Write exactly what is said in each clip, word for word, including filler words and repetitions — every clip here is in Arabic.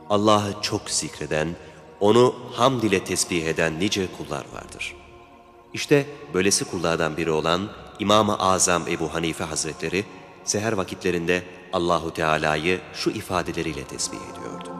Allah'ı çok zikreden, onu hamd ile tesbih eden nice kullar vardır. İşte böylesi kullardan biri olan İmam-ı Azam Ebu Hanife Hazretleri, seher vakitlerinde Allahu Teala'yı şu ifadeleriyle tesbih ediyordu.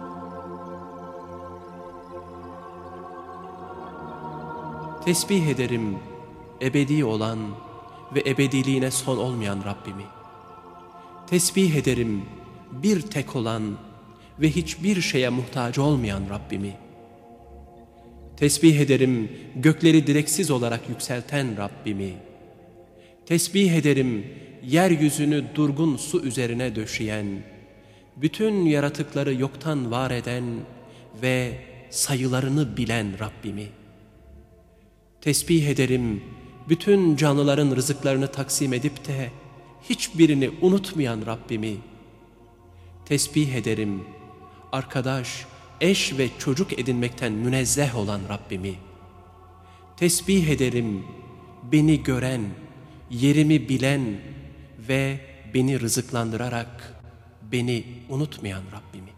Tesbih ederim ebedi olan ve ebediliğine son olmayan Rabbimi. Tesbih ederim bir tek olan ve hiçbir şeye muhtaç olmayan Rabbimi. Tesbih ederim gökleri direksiz olarak yükselten Rabbimi. Tesbih ederim yeryüzünü durgun su üzerine döşeyen, bütün yaratıkları yoktan var eden ve sayılarını bilen Rabbimi. Tesbih ederim bütün canlıların rızıklarını taksim edip de hiçbirini unutmayan Rabbimi. Tesbih ederim arkadaş, eş ve çocuk edinmekten münezzeh olan Rabbimi. Tesbih ederim beni gören, yerimi bilen ve beni rızıklandırarak beni unutmayan Rabbimi.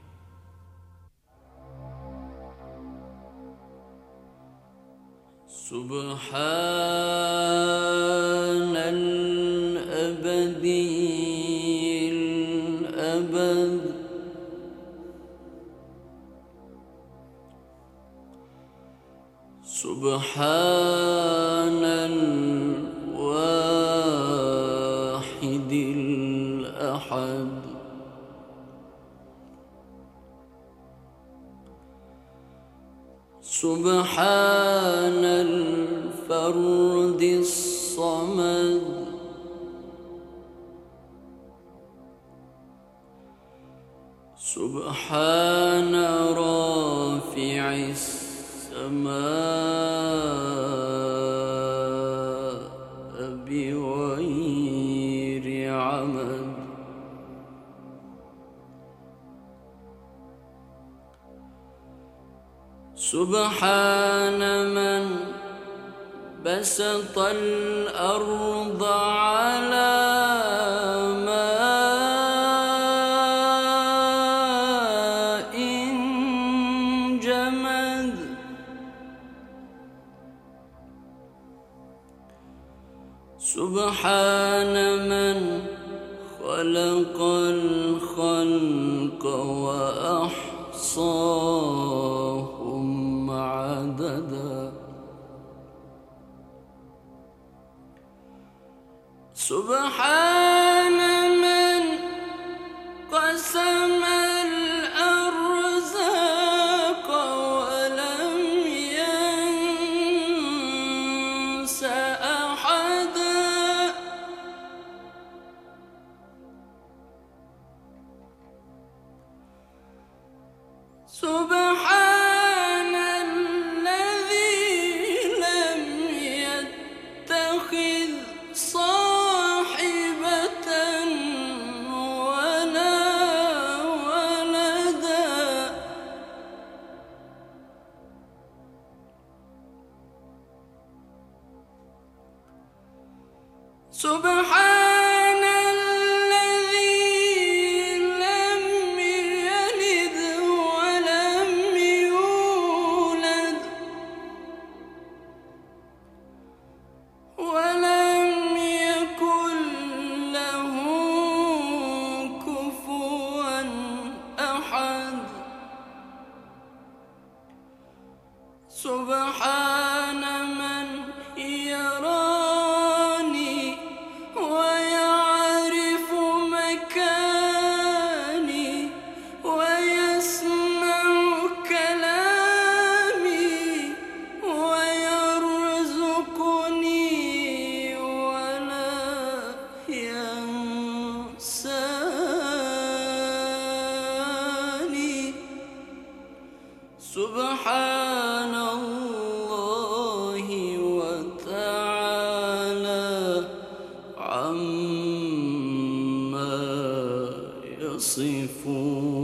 Subhanel ebediyil ebed Subhanel vahidil ahad Subhanel ferdis samed Subhane rafi'is السماء بغير عمد سبحان من بسط الأرض على ماء جمد سبحان من خلق الخلق وأحصاهم عددا سبحان من قسم الأرزاق ولم ينس أحدا سبحان الذي لم يتخذ صاحبة ولا ولدا سبحان الذي لم يلد ولم يولد ولم يكن له كفوا أحد سبحان من يراني ويعرف مكاني ويسمع كلامي ويرزقني ولا ينساني سبحان الله وتعالى عما يصفون